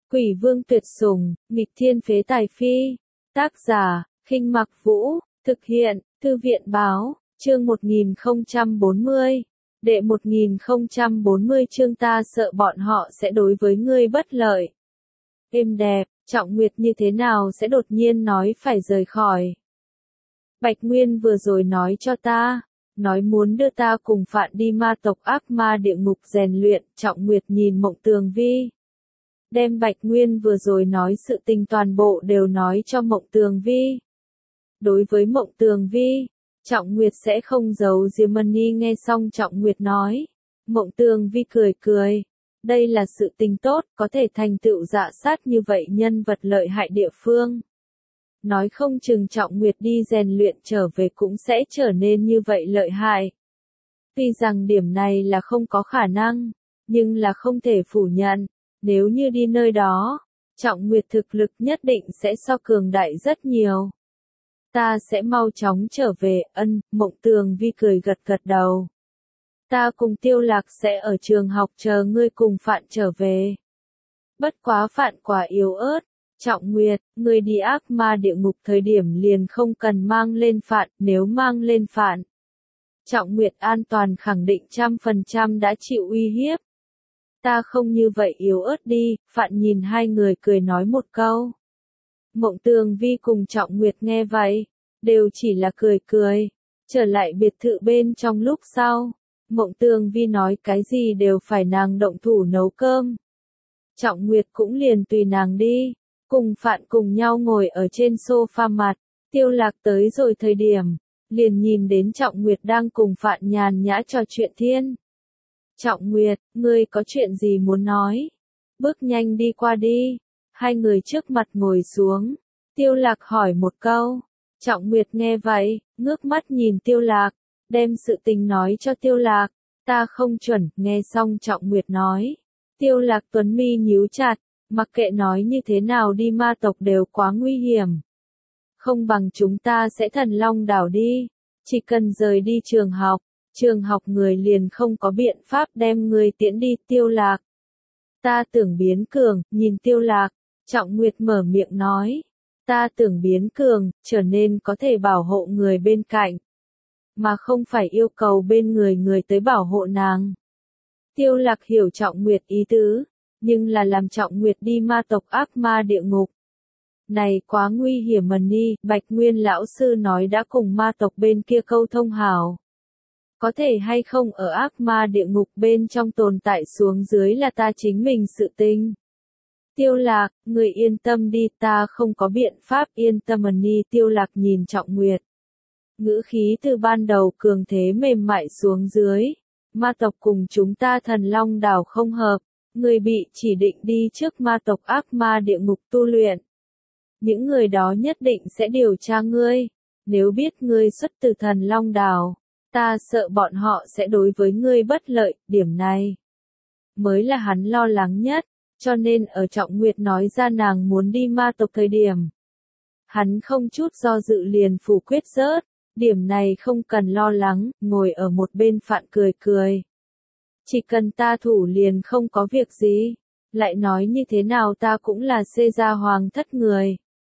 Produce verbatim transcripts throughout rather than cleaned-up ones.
Quỷ vương tuyệt sủng, nghịch thiên phế tài phi. Tác giả, Khinh Mặc Vũ, thực hiện, Thư viện báo, chương một nghìn không trăm bốn mươi. Đệ một nghìn không trăm bốn mươi chương ta sợ bọn họ sẽ đối với ngươi bất lợi. Êm đẹp, Trọng Nguyệt như thế nào sẽ đột nhiên nói phải rời khỏi. Bạch Nguyên vừa rồi nói cho ta, nói muốn đưa ta cùng Phạn đi ma tộc ác ma địa ngục rèn luyện. Trọng Nguyệt nhìn Mộng Tường Vi, đem Bạch Nguyên vừa rồi nói sự tình toàn bộ đều nói cho Mộng Tường Vi. Đối với Mộng Tường Vi, Trọng Nguyệt sẽ không giấu giếm. Mani nghe xong Trọng Nguyệt nói, Mộng Tường Vi cười cười, đây là sự tình tốt, có thể thành tựu dạ sát như vậy nhân vật lợi hại địa phương. Nói không chừng Trọng Nguyệt đi rèn luyện trở về cũng sẽ trở nên như vậy lợi hại. Tuy rằng điểm này là không có khả năng, nhưng là không thể phủ nhận, nếu như đi nơi đó, Trọng Nguyệt thực lực nhất định sẽ so cường đại rất nhiều. Ta sẽ mau chóng trở về. Ân, Mộng Tường Vi cười gật gật đầu. Ta cùng Tiêu Lạc sẽ ở trường học chờ ngươi cùng Phạn trở về. Bất quá Phạn quá yếu ớt. Trọng Nguyệt, ngươi đi ác ma địa ngục thời điểm liền không cần mang lên Phạn, nếu mang lên Phạn, Trọng Nguyệt an toàn khẳng định trăm phần trăm đã chịu uy hiếp. Ta không như vậy yếu ớt đi. Phạn nhìn hai người cười nói một câu. Mộng Tường Vi cùng Trọng Nguyệt nghe vậy, đều chỉ là cười cười. Trở lại biệt thự bên trong lúc sau, Mộng Tường Vi nói cái gì đều phải nàng động thủ nấu cơm. Trọng Nguyệt cũng liền tùy nàng đi, cùng Phạn cùng nhau ngồi ở trên sofa mặt. Tiêu Lạc tới rồi thời điểm, liền nhìn đến Trọng Nguyệt đang cùng Phạn nhàn nhã trò chuyện thiên. Trọng Nguyệt, ngươi có chuyện gì muốn nói? Bước nhanh đi qua đi. Hai người trước mặt ngồi xuống. Tiêu Lạc hỏi một câu. Trọng Nguyệt nghe vậy, ngước mắt nhìn Tiêu Lạc, đem sự tình nói cho Tiêu Lạc. Ta không chuẩn. Nghe xong Trọng Nguyệt nói, Tiêu Lạc tuấn mi nhíu chặt, mặc kệ nói như thế nào đi ma tộc đều quá nguy hiểm. Không bằng chúng ta sẽ Thần Long đảo đi, chỉ cần rời đi trường học, trường học người liền không có biện pháp đem người tiễn đi. Tiêu Lạc, ta tưởng biến cường. Nhìn Tiêu Lạc, Trọng Nguyệt mở miệng nói, ta tưởng biến cường, trở nên có thể bảo hộ người bên cạnh, mà không phải yêu cầu bên người người tới bảo hộ nàng. Tiêu Lạc hiểu Trọng Nguyệt ý tứ, nhưng là làm Trọng Nguyệt đi ma tộc ác ma địa ngục. Này quá nguy hiểm. Mani, Bạch Nguyên lão sư nói đã cùng ma tộc bên kia câu thông hảo. Có thể hay không ở ác ma địa ngục bên trong tồn tại xuống dưới là ta chính mình sự tình. Tiêu Lạc, người yên tâm đi, ta không có biện pháp. Yên tâm. Mani. Tiêu Lạc nhìn Trọng Nguyệt, ngữ khí từ ban đầu cường thế mềm mại xuống dưới. Ma tộc cùng chúng ta Thần Long đảo không hợp, người bị chỉ định đi trước ma tộc ác ma địa ngục tu luyện. Những người đó nhất định sẽ điều tra ngươi, nếu biết ngươi xuất từ Thần Long đảo, ta sợ bọn họ sẽ đối với ngươi bất lợi. Điểm này mới là hắn lo lắng nhất, cho nên ở Trọng Nguyệt nói ra nàng muốn đi ma tộc thời điểm, hắn không chút do dự liền phủ quyết rớt. Điểm này không cần lo lắng. Ngồi ở một bên Phạn cười cười, chỉ cần ta thủ liền không có việc gì. Lại nói như thế nào ta cũng là xê gia hoàng thất người,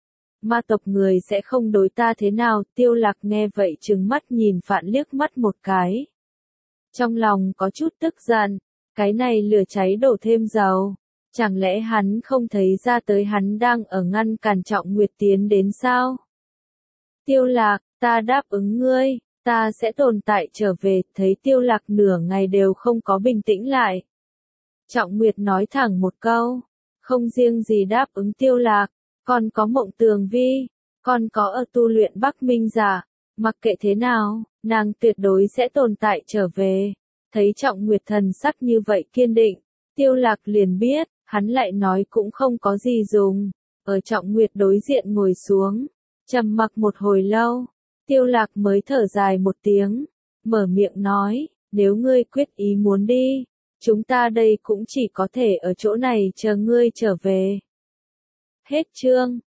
ma tộc người sẽ không đối ta thế nào. Tiêu Lạc nghe vậy trừng mắt nhìn Phạn liếc mắt một cái, trong lòng có chút tức giận. Cái này lửa cháy đổ thêm dầu, chẳng lẽ hắn không thấy ra tới hắn đang ở ngăn cản Trọng Nguyệt tiến đến sao? Tiêu Lạc, ta đáp ứng ngươi, ta sẽ tồn tại trở về. Thấy Tiêu Lạc nửa ngày đều không có bình tĩnh lại, Trọng Nguyệt nói thẳng một câu, không riêng gì đáp ứng Tiêu Lạc, còn có Mộng Tường Vi, còn có ở tu luyện Bắc Minh Giả. Mặc kệ thế nào, nàng tuyệt đối sẽ tồn tại trở về. Thấy Trọng Nguyệt thần sắc như vậy kiên định, Tiêu Lạc liền biết, hắn lại nói cũng không có gì dùng. Ở Trọng Nguyệt đối diện ngồi xuống, trầm mặc một hồi lâu, Tiêu Lạc mới thở dài một tiếng, mở miệng nói, nếu ngươi quyết ý muốn đi, chúng ta đây cũng chỉ có thể ở chỗ này chờ ngươi trở về. Hết chương.